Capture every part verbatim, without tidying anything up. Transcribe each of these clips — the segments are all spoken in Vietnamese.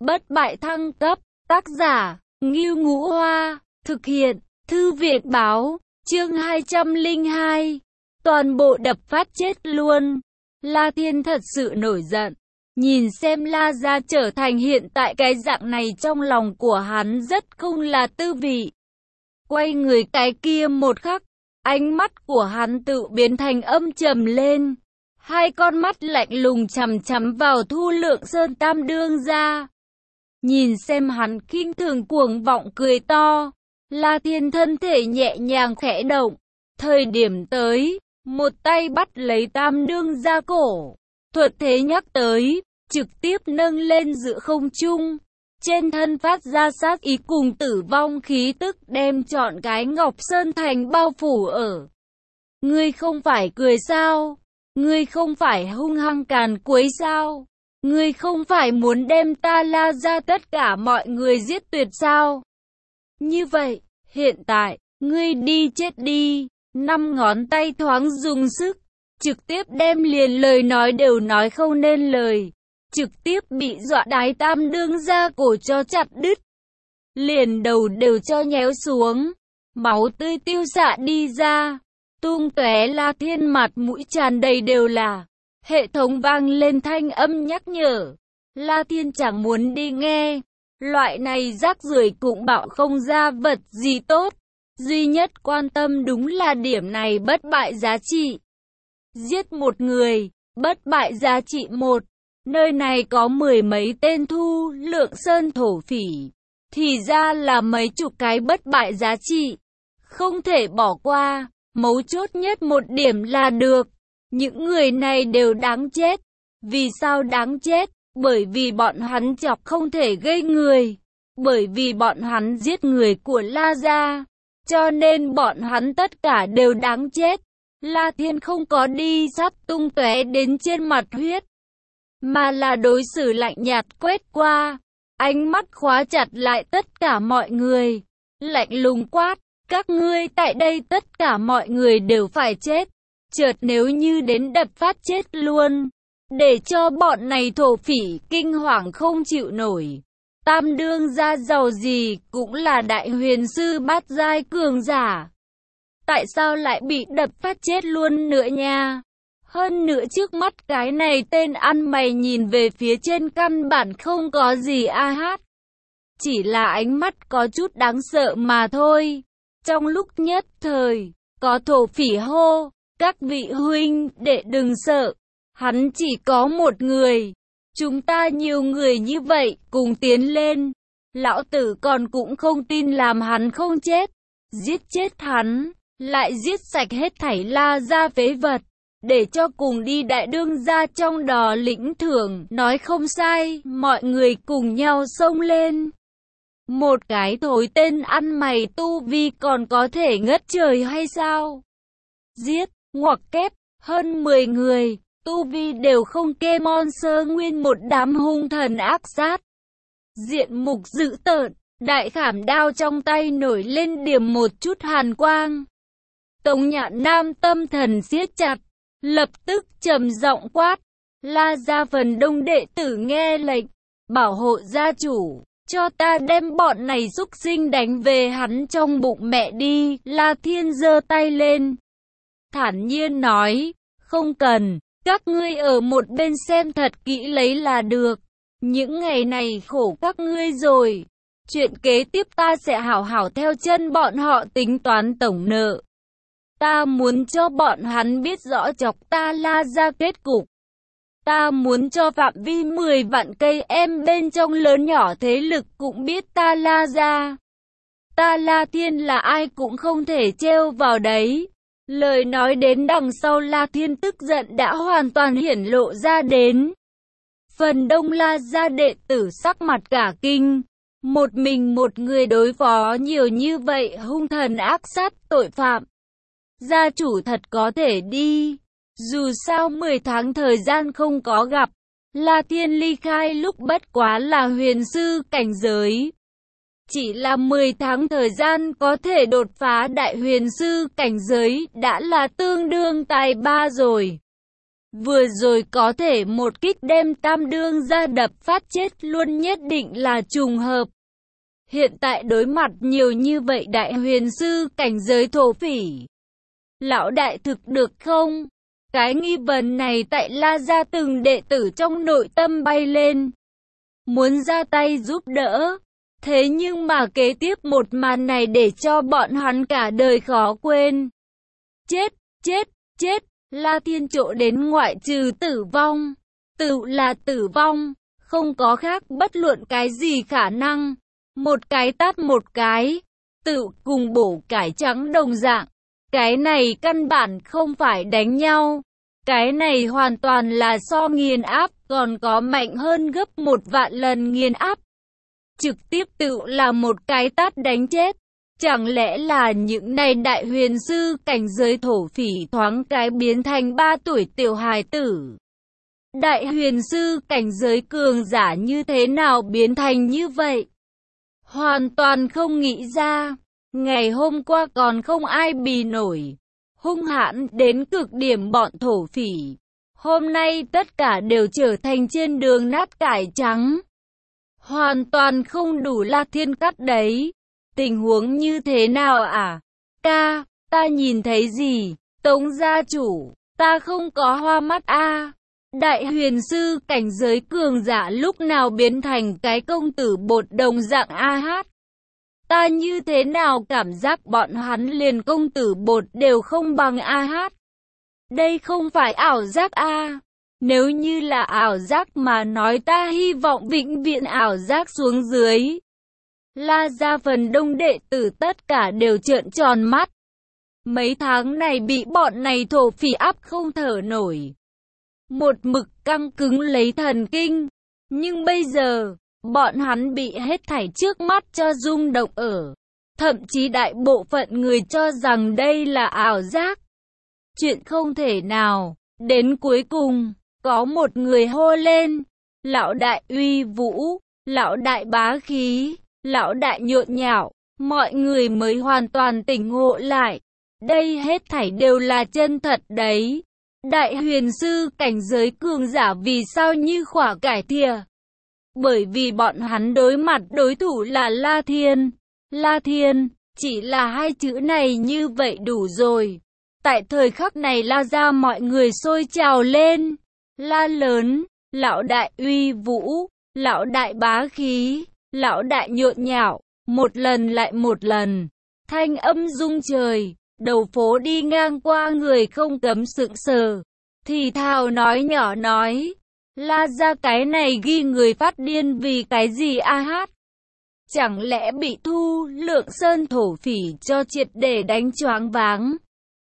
Bất bại thăng cấp, tác giả, Ngưu Ngũ Hoa, thực hiện, Thư viện báo, chương hai trăm lẻ hai, toàn bộ đập phát chết luôn. La Thiên thật sự nổi giận, nhìn xem La Gia trở thành hiện tại cái dạng này trong lòng của hắn rất không là tư vị. Quay người cái kia một khắc, ánh mắt của hắn tự biến thành âm trầm lên. Hai con mắt lạnh lùng chằm chằm vào Thu Lượng Sơn Tam đương gia. Nhìn xem hắn khinh thường cuồng vọng cười to, La Thiên thân thể nhẹ nhàng khẽ động. Thời điểm tới, một tay bắt lấy Tam đương gia cổ, thuật thế nhắc tới, trực tiếp nâng lên giữa không trung. Trên thân phát ra sát ý cùng tử vong khí tức đem trọn cái Ngọc Sơn Thành bao phủ ở. Ngươi không phải cười sao? Ngươi không phải hung hăng càn quấy sao? Ngươi không phải muốn đem ta La Gia tất cả mọi người giết tuyệt sao? Như vậy, hiện tại, ngươi đi chết đi. Năm ngón tay thoáng dùng sức, trực tiếp đem liền lời nói đều nói không nên lời. Trực tiếp bị dọa đái Tam đương gia cổ cho chặt đứt. Liền đầu đều cho nhéo xuống. Máu tươi tiêu xạ đi ra. Tung tóe. La Thiên mặt mũi tràn đầy đều là. Hệ thống vang lên thanh âm nhắc nhở. La Thiên chẳng muốn đi nghe. Loại này rác rưởi cũng bảo không ra vật gì tốt. Duy nhất quan tâm đúng là điểm này bất bại giá trị. Giết một người, bất bại giá trị một. Nơi này có mười mấy tên Thu Lượng Sơn thổ phỉ. Thì ra là mấy chục cái bất bại giá trị. Không thể bỏ qua. Mấu chốt nhất một điểm là được. Những người này đều đáng chết. Vì sao đáng chết? Bởi vì bọn hắn chọc không thể gây người. Bởi vì bọn hắn giết người của La Gia. Cho nên bọn hắn tất cả đều đáng chết. La Thiên không có đi sắp tung tóe đến trên mặt huyết. Mà là đối xử lạnh nhạt quét qua. Ánh mắt khóa chặt lại tất cả mọi người. Lạnh lùng quát. Các ngươi tại đây tất cả mọi người đều phải chết. Chợt nếu như đến đập phát chết luôn. Để cho bọn này thổ phỉ kinh hoàng không chịu nổi. Tam đương gia giàu gì cũng là đại huyền sư bát giai cường giả. Tại sao lại bị đập phát chết luôn nữa nha? Hơn nữa trước mắt cái này tên ăn mày nhìn về phía trên căn bản không có gì a hát. Chỉ là ánh mắt có chút đáng sợ mà thôi. Trong lúc nhất thời, có thổ phỉ hô, các vị huynh đệ đừng sợ, hắn chỉ có một người. Chúng ta nhiều người như vậy, cùng tiến lên. Lão tử còn cũng không tin làm hắn không chết. Giết chết hắn, lại giết sạch hết thảy La Gia phế vật. Để cho cùng đi đại đương gia trong đò lĩnh thưởng, nói không sai, mọi người cùng nhau xông lên. Một cái thối tên ăn mày tu vi còn có thể ngất trời hay sao? Giết, ngoặc kép, hơn mười người, tu vi đều không kê monster nguyên một đám hung thần ác sát. Diện mục dữ tợn, đại khảm đao trong tay nổi lên điểm một chút hàn quang. Tống Nhạn Nam tâm thần siết chặt, lập tức trầm giọng quát. La Gia phần đông đệ tử nghe lệnh, bảo hộ gia chủ. Cho ta đem bọn này xúc sinh đánh về hắn trong bụng mẹ đi. La Thiên giơ tay lên, thản nhiên nói, không cần, các ngươi ở một bên xem thật kỹ lấy là được. Những ngày này khổ các ngươi rồi. Chuyện kế tiếp ta sẽ hảo hảo theo chân bọn họ tính toán tổng nợ. Ta muốn cho bọn hắn biết rõ chọc ta La Gia kết cục. Ta muốn cho phạm vi mười vạn cây em bên trong lớn nhỏ thế lực cũng biết ta La Gia. Ta La Thiên là ai cũng không thể trêu vào đấy. Lời nói đến đằng sau La Thiên tức giận đã hoàn toàn hiển lộ ra đến. Phần đông La Gia đệ tử sắc mặt cả kinh. Một mình một người đối phó nhiều như vậy hung thần ác sát tội phạm. Gia chủ thật có thể đi. Dù sao mười tháng thời gian không có gặp, La Thiên ly khai lúc bất quá là huyền sư cảnh giới. Chỉ là mười tháng thời gian có thể đột phá đại huyền sư cảnh giới đã là tương đương tài ba rồi. Vừa rồi có thể một kích đem Tam Đương ra đập phát chết luôn nhất định là trùng hợp. Hiện tại đối mặt nhiều như vậy đại huyền sư cảnh giới thổ phỉ. Lão đại thực được không? Cái nghi vấn này tại La Gia từng đệ tử trong nội tâm bay lên. Muốn ra tay giúp đỡ. Thế nhưng mà kế tiếp một màn này để cho bọn hắn cả đời khó quên. Chết, chết, chết, La Thiên chỗ đến ngoại trừ tử vong. Tự là tử vong, không có khác bất luận cái gì khả năng. Một cái tát một cái, tự cùng bổ cải trắng đồng dạng. Cái này căn bản không phải đánh nhau. Cái này hoàn toàn là so nghiền áp, còn có mạnh hơn gấp một vạn lần nghiền áp. Trực tiếp tự là một cái tát đánh chết. Chẳng lẽ là những này đại huyền sư cảnh giới thổ phỉ thoáng cái biến thành ba tuổi tiểu hài tử? Đại huyền sư cảnh giới cường giả như thế nào biến thành như vậy? Hoàn toàn không nghĩ ra. Ngày hôm qua còn không ai bì nổi. Hung hãn đến cực điểm bọn thổ phỉ. Hôm nay tất cả đều trở thành trên đường nát cải trắng. Hoàn toàn không đủ La Thiên cắt đấy. Tình huống như thế nào à? Ca, ta nhìn thấy gì? Tống gia chủ, ta không có hoa mắt a. À. Đại huyền sư cảnh giới cường giả lúc nào biến thành cái công tử bột đồng dạng a hát. Ta như thế nào cảm giác bọn hắn liền công tử bột đều không bằng a hát. Đây không phải ảo giác a. À. Nếu như là ảo giác mà nói ta hy vọng vĩnh viễn ảo giác xuống dưới. La Gia phần đông đệ tử tất cả đều trợn tròn mắt. Mấy tháng này bị bọn này thổ phỉ áp không thở nổi. Một mực căng cứng lấy thần kinh. Nhưng bây giờ, bọn hắn bị hết thảy trước mắt cho rung động ở. Thậm chí đại bộ phận người cho rằng đây là ảo giác. Chuyện không thể nào. Đến cuối cùng, có một người hô lên. Lão đại uy vũ, lão đại bá khí. Lão đại nhộn nhạo, mọi người mới hoàn toàn tỉnh ngộ lại. Đây hết thảy đều là chân thật đấy. Đại huyền sư cảnh giới cường giả vì sao như khỏa cải thìa? Bởi vì bọn hắn đối mặt đối thủ là La Thiên. La Thiên, chỉ là hai chữ này như vậy đủ rồi. Tại thời khắc này La Gia mọi người sôi trào lên. La lớn, lão đại uy vũ, lão đại bá khí. Lão đại nhộn nhạo, một lần lại một lần, thanh âm rung trời, đầu phố đi ngang qua người không cấm sững sờ, thì thào nói nhỏ nói, La Gia cái này ghi người phát điên vì cái gì a hát? Chẳng lẽ bị Thu Lượng Sơn thổ phỉ cho triệt để đánh choáng váng?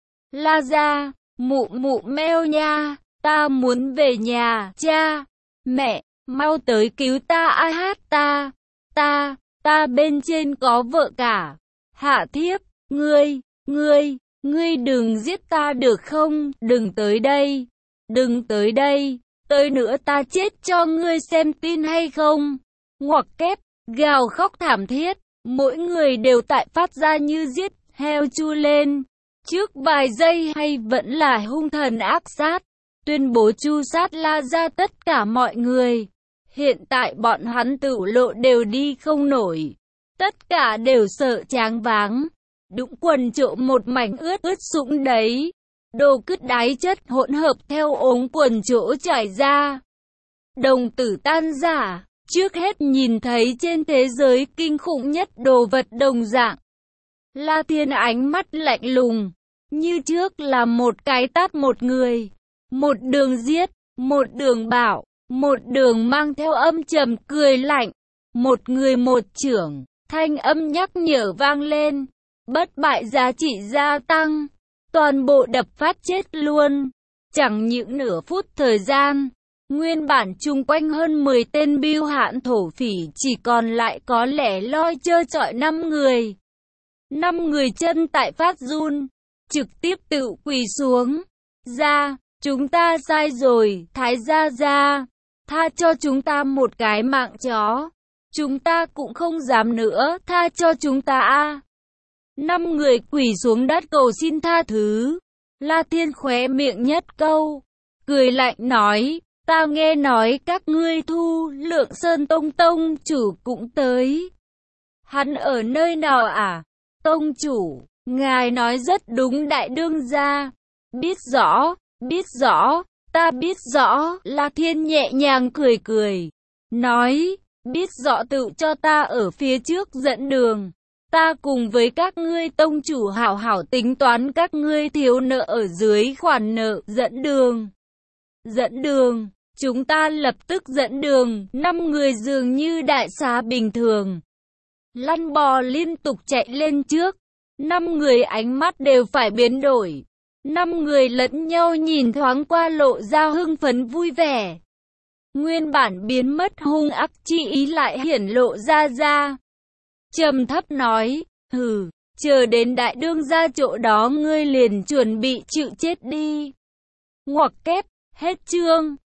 La Gia, mụ mụ meo nha, ta muốn về nhà, cha, mẹ, mau tới cứu ta a hát ta. Ta, ta bên trên có vợ cả. Hạ thiếp, ngươi, ngươi, ngươi đừng giết ta được không? Đừng tới đây, đừng tới đây, tới nữa ta chết cho ngươi xem tin hay không? Ngoặc kép, gào khóc thảm thiết, mỗi người đều tại phát ra như giết heo chu lên. Trước vài giây hay vẫn là hung thần ác sát, tuyên bố chu sát La Gia tất cả mọi người. Hiện tại bọn hắn tự lộ đều đi không nổi. Tất cả đều sợ choáng váng. Đũng quần trộm một mảnh ướt ướt sũng đấy. Đồ cứt đái chất hỗn hợp theo ống quần chỗ trải ra. Đồng tử tan rã. Trước hết nhìn thấy trên thế giới kinh khủng nhất đồ vật đồng dạng. La Thiên ánh mắt lạnh lùng. Như trước là một cái tát một người. Một đường giết, một đường bảo. Một đường mang theo âm trầm cười lạnh, một người một chưởng, thanh âm nhắc nhở vang lên, bất bại giá trị gia tăng, toàn bộ đập phát chết luôn. Chẳng những nửa phút thời gian, nguyên bản chung quanh hơn mười tên bưu hạn thổ phỉ chỉ còn lại có lẻ loi trơ trọi năm người. Năm người chân tại phát run, trực tiếp tự quỳ xuống. Ra, chúng ta sai rồi, Thái gia gia. Tha cho chúng ta một cái mạng chó. Chúng ta cũng không dám nữa, tha cho chúng ta a. Năm người quỳ xuống đất cầu xin tha thứ. La Thiên khóe miệng nhất câu, cười lạnh nói, ta nghe nói các ngươi Thu Lượng Sơn Tông tông chủ cũng tới. Hắn ở nơi nào à? Tông chủ, ngài nói rất đúng đại đương gia. Biết rõ, biết rõ, ta biết rõ. La Thiên nhẹ nhàng cười cười, nói, biết rõ tự cho ta ở phía trước dẫn đường. Ta cùng với các ngươi tông chủ hảo hảo tính toán các ngươi thiếu nợ ở dưới khoản nợ. Dẫn đường, dẫn đường, chúng ta lập tức dẫn đường. Năm người dường như đại xá bình thường, lăn bò liên tục chạy lên trước. Năm người ánh mắt đều phải biến đổi. Năm người lẫn nhau nhìn thoáng qua lộ ra hưng phấn vui vẻ. Nguyên bản biến mất hung ác chi ý lại hiển lộ ra ra. Trầm thấp nói, hừ, chờ đến đại đương gia chỗ đó ngươi liền chuẩn bị chịu chết đi. Ngoặc kép, hết chương.